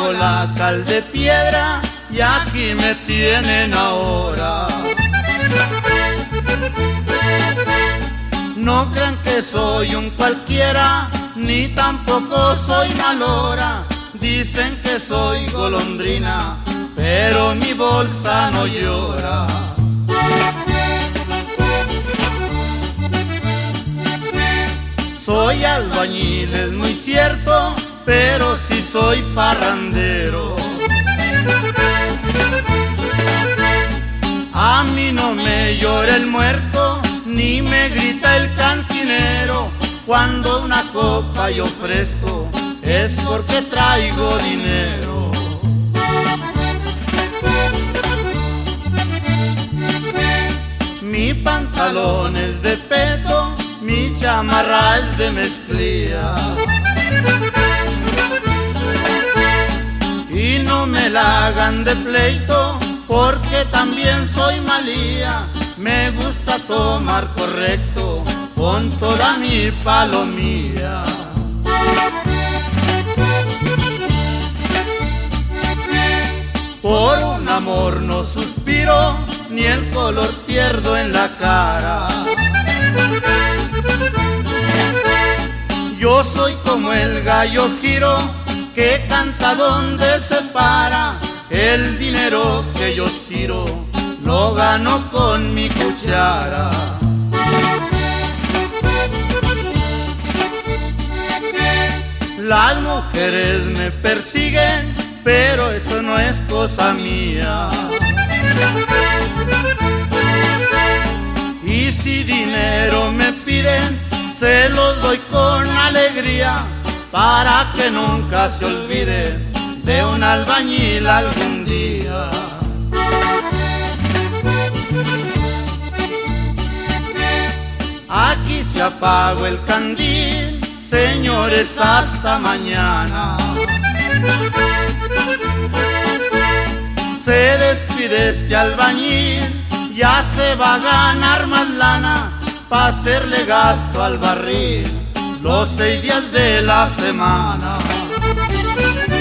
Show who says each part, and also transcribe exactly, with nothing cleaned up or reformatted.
Speaker 1: bajo la cal de piedra y aquí me tienen ahora. No crean que soy un cualquiera, ni tampoco soy malora. Dicen que soy golondrina, pero mi bolsa no llora. Soy albañil, es muy cierto, pero sí soy parrandero. A mí no me llora el muerto, ni me grita el cantinero. Cuando una copa yo ofrezco, es porque traigo dinero. Mi pantalón es de peto, mi chamarra es de mezclilla. Y no me la hagan de pleito, porque también soy malía. Me gusta tomar correcto con toda mi palomía. Por un amor no suspiro, ni el color pierdo en la cara. Yo soy como el gallo giro, que canta donde se para. El dinero que yo tiro, lo gano con mi cuchara. Las mujeres me persiguen, pero eso no es cosa mía. Y si dinero me piden, se los doy con alegría, para que nunca se olvide de un albañil algún día. Aquí se apagó el candil, señores, hasta mañana. Se despide este albañil, ya se va a ganar más lana, pa' hacerle gasto al barril los seis días de la semana.